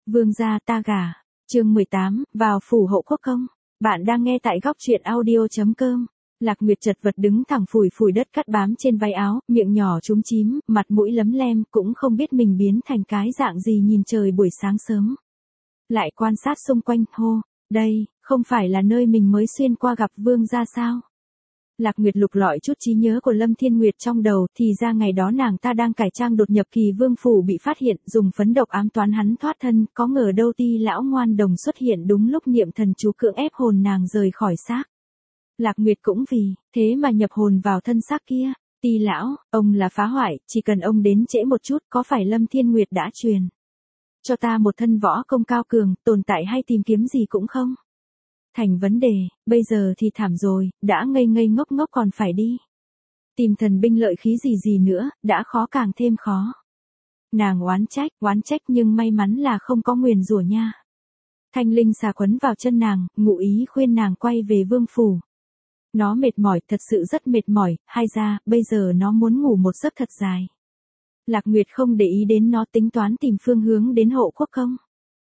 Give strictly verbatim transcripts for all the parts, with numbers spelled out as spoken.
Vương gia ta gả. Chương mười tám, vào phủ Hộ Quốc công. Bạn đang nghe tại góc truyện audio chấm com. Lạc Nguyệt chật vật đứng thẳng phủi phủi đất cát bám trên váy áo, miệng nhỏ chúm chím, mặt mũi lấm lem, cũng không biết mình biến thành cái dạng gì nhìn trời buổi sáng sớm. Lại quan sát xung quanh, hô, đây, không phải là nơi mình mới xuyên qua gặp vương gia sao? Lạc Nguyệt lục lọi chút trí nhớ của Lâm Thiên Nguyệt trong đầu, thì ra ngày đó nàng ta đang cải trang đột nhập Kỳ Vương phủ bị phát hiện, dùng phấn độc ám toán hắn thoát thân, có ngờ đâu Ti lão ngoan đồng xuất hiện đúng lúc niệm thần chú cưỡng ép hồn nàng rời khỏi xác. Lạc Nguyệt cũng vì thế mà nhập hồn vào thân xác kia. Ti lão, ông là phá hoại, chỉ cần ông đến trễ một chút, có phải Lâm Thiên Nguyệt đã truyền cho ta một thân võ công cao cường, tồn tại hay tìm kiếm gì cũng không thành vấn đề, bây giờ thì thảm rồi, đã ngây ngây ngốc ngốc còn phải đi tìm thần binh lợi khí gì gì nữa, đã khó càng thêm khó. Nàng oán trách, oán trách nhưng may mắn là không có nguyền rủa nha. Thanh linh xà quấn vào chân nàng, ngụ ý khuyên nàng quay về vương phủ. Nó mệt mỏi, thật sự rất mệt mỏi, hay ra, bây giờ nó muốn ngủ một giấc thật dài. Lạc Nguyệt không để ý đến nó, tính toán tìm phương hướng đến Hộ Quốc công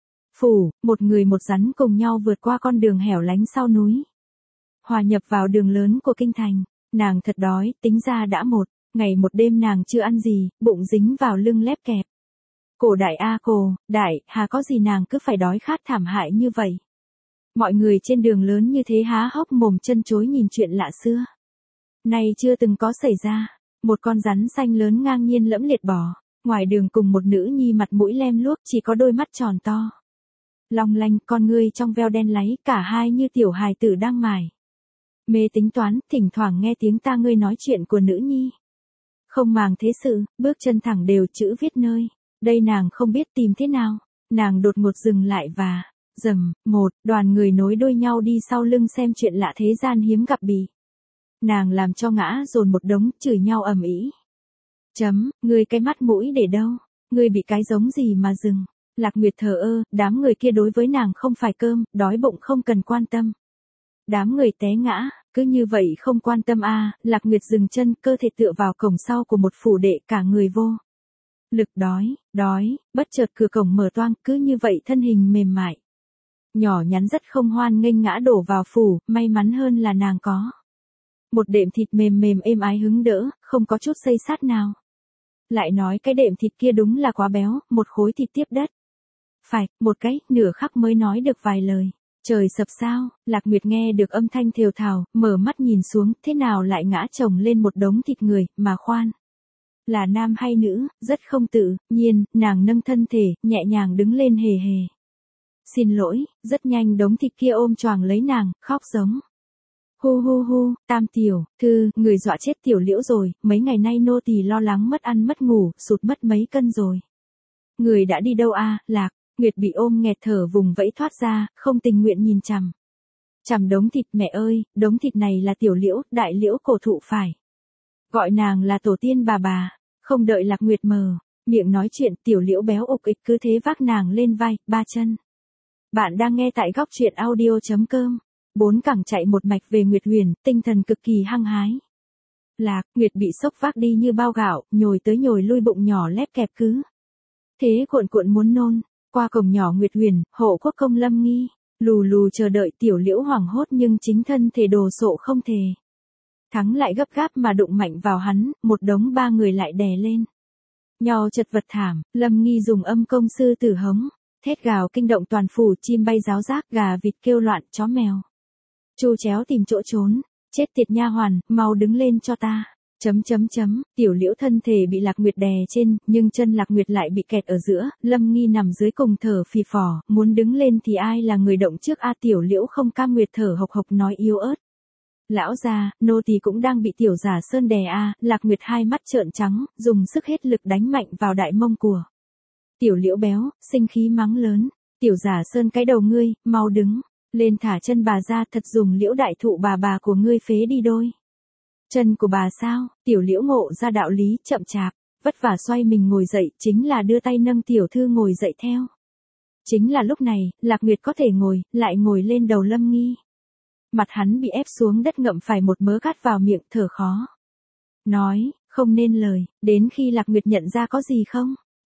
phủ, một người một rắn cùng nhau vượt qua con đường hẻo lánh sau núi. Hòa nhập vào đường lớn của kinh thành, nàng thật đói, tính ra đã một ngày một đêm nàng chưa ăn gì, bụng dính vào lưng lép kẹp. Cổ đại a cổ, đại, hà có gì nàng cứ phải đói khát thảm hại như vậy. Mọi người trên đường lớn như thế há hốc mồm chân chối nhìn chuyện lạ xưa. Nay chưa từng có xảy ra, một con rắn xanh lớn ngang nhiên lẫm liệt bò, ngoài đường cùng một nữ nhi mặt mũi lem luốc chỉ có đôi mắt tròn to. Long lanh, con ngươi trong veo đen láy, cả hai như tiểu hài tử đang mải mê tính toán, thỉnh thoảng nghe tiếng ta ngươi nói chuyện của nữ nhi. Không màng thế sự, bước chân thẳng đều chữ viết nơi. Đây nàng không biết tìm thế nào, nàng đột ngột dừng lại và, rầm, một, đoàn người nối đuôi nhau đi sau lưng xem chuyện lạ thế gian hiếm gặp bì. Nàng làm cho ngã dồn một đống, chửi nhau ầm ĩ. Chấm, ngươi cái mắt mũi để đâu, ngươi bị cái giống gì mà dừng. Lạc Nguyệt thờ ơ, đám người kia đối với nàng không phải cơm, đói bụng không cần quan tâm. Đám người té ngã, cứ như vậy không quan tâm a. À, Lạc Nguyệt dừng chân, cơ thể tựa vào cổng sau của một phủ đệ, cả người vô lực, đói, đói, bất chợt cửa cổng mở toang, cứ như vậy thân hình mềm mại, nhỏ nhắn rất không hoan nghênh ngã đổ vào phủ, may mắn hơn là nàng có một đệm thịt mềm mềm êm ái hứng đỡ, không có chút xây sát nào. Lại nói cái đệm thịt kia đúng là quá béo, một khối thịt tiếp đất. Phải, một cái, nửa khắc mới nói được vài lời. Trời sập sao, Lạc Nguyệt nghe được âm thanh thều thào, mở mắt nhìn xuống, thế nào lại ngã chồng lên một đống thịt người, mà khoan. Là nam hay nữ, rất không tự nhiên, nàng nâng thân thể, nhẹ nhàng đứng lên hề hề. Xin lỗi, rất nhanh đống thịt kia ôm choàng lấy nàng, khóc giống. Hu hu hu, Tam tiểu thư, người dọa chết tiểu Liễu rồi, mấy ngày nay nô tỳ lo lắng mất ăn mất ngủ, sụt mất mấy cân rồi. Người đã đi đâu a? À, Lạc Nguyệt bị ôm nghẹt thở vùng vẫy thoát ra, không tình nguyện nhìn chằm chằm đống thịt. Mẹ ơi, đống thịt này là tiểu Liễu, đại Liễu cổ thụ phải. Gọi nàng là tổ tiên bà bà. Không đợi Lạc Nguyệt mờ miệng nói chuyện, tiểu Liễu béo ục ịch cứ thế vác nàng lên vai, ba chân. Bạn đang nghe tại góc truyện audio chấm com. Bốn cẳng chạy một mạch về Nguyệt Huyền, tinh thần cực kỳ hăng hái. Lạc Nguyệt bị sốc vác đi như bao gạo, nhồi tới nhồi lui, bụng nhỏ lép kẹp cứ thế cuộn cuộn muốn nôn. Qua cổng nhỏ Nguyệt Huyền, Hộ Quốc công Lâm Nghi lù lù chờ đợi, tiểu Liễu hoảng hốt nhưng chính thân thể đồ sộ không thể thắng lại, gấp gáp mà đụng mạnh vào hắn, một đống ba người lại đè lên nhau chật vật thảm. Lâm Nghi dùng âm công sư tử hống thét gào kinh động toàn phủ, chim bay ráo rác, gà vịt kêu loạn, chó mèo chu chéo tìm chỗ trốn. Chết tiệt nha hoàn, mau đứng lên cho ta. Chấm chấm chấm, tiểu Liễu thân thể bị Lạc Nguyệt đè trên, nhưng chân Lạc Nguyệt lại bị kẹt ở giữa, Lâm Nghi nằm dưới cùng thở phì phò, muốn đứng lên thì ai là người động trước a? À, tiểu Liễu không cam Nguyệt thở hộc hộc nói yếu ớt. Lão gia, nô tỳ cũng đang bị tiểu giả sơn đè a. À, Lạc Nguyệt hai mắt trợn trắng, dùng sức hết lực đánh mạnh vào đại mông của tiểu Liễu béo, sinh khí mắng lớn. Tiểu giả sơn cái đầu ngươi, mau đứng lên thả chân bà ra, thật dùng Liễu đại thụ bà bà của ngươi phế đi đôi chân của bà sao? Tiểu Liễu ngộ ra đạo lý, chậm chạp, vất vả xoay mình ngồi dậy, chính là đưa tay nâng tiểu thư ngồi dậy theo. Chính là lúc này, Lạc Nguyệt có thể ngồi, lại ngồi lên đầu Lâm Nghi. Mặt hắn bị ép xuống đất, ngậm phải một mớ cát vào miệng, thở khó nói không nên lời. Đến khi Lạc Nguyệt nhận ra có gì không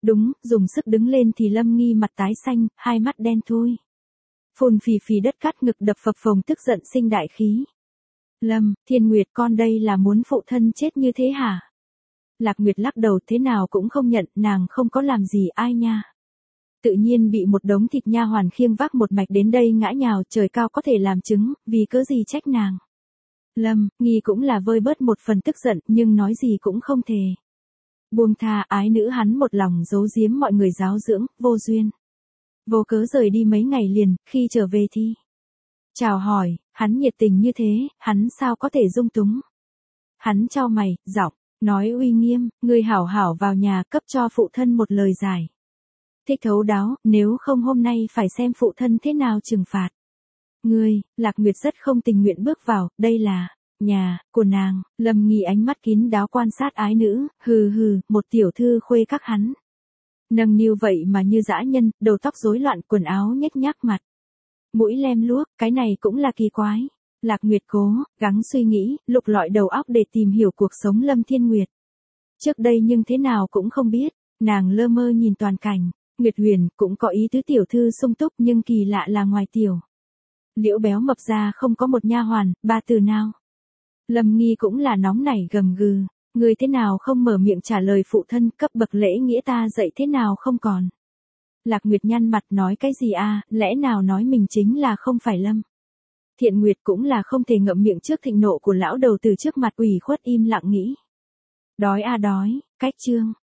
Đúng, dùng sức đứng lên thì Lâm Nghi mặt tái xanh, hai mắt đen thui. Phun phì phì đất cát ngực đập phập phồng tức giận sinh đại khí. Lâm, Thiên Nguyệt con đây là muốn phụ thân chết như thế hả? Lạc Nguyệt lắc đầu thế nào cũng không nhận, nàng không có làm gì ai nha. Tự nhiên bị một đống thịt nha hoàn khiêng vác một mạch đến đây ngã nhào, trời cao có thể làm chứng, vì cớ gì trách nàng. Lâm, Nghi cũng là vơi bớt một phần tức giận, nhưng nói gì cũng không thề. Buông tha, ái nữ hắn một lòng giấu giếm mọi người giáo dưỡng, vô duyên. Vô cớ rời đi mấy ngày liền, khi trở về thì chào hỏi, hắn nhiệt tình như thế, hắn sao có thể dung túng. Hắn chau mày, giọng, nói uy nghiêm, ngươi hảo hảo vào nhà cấp cho phụ thân một lời giải. Thích thấu đáo, nếu không hôm nay phải xem phụ thân thế nào trừng phạt. Ngươi, Lạc Nguyệt rất không tình nguyện bước vào, đây là nhà của nàng. Lâm Nghi ánh mắt kín đáo quan sát ái nữ, hừ hừ, một tiểu thư khuê các hắn. Nâng niu vậy mà như dã nhân, đầu tóc rối loạn, quần áo nhếch nhác mặt. Mũi lem luốc, cái này cũng là kỳ quái. Lạc Nguyệt cố, gắng suy nghĩ, lục lọi đầu óc để tìm hiểu cuộc sống Lâm Thiên Nguyệt. Trước đây nhưng thế nào cũng không biết, nàng lơ mơ nhìn toàn cảnh. Nguyệt Huyền cũng có ý tứ tiểu thư sung túc nhưng kỳ lạ là ngoài tiểu Liễu béo mập ra không có một nha hoàn, ba từ nào. Lâm Nghi cũng là nóng nảy gầm gừ, người thế nào không mở miệng trả lời phụ thân, cấp bậc lễ nghĩa ta dạy thế nào không còn. Lạc Nguyệt nhăn mặt nói cái gì a, lẽ nào nói mình chính là không phải Lâm. Thiện Nguyệt cũng là không thể ngậm miệng trước thịnh nộ của lão đầu từ trước mặt ủy khuất im lặng nghĩ. Đói a đói, cách chương.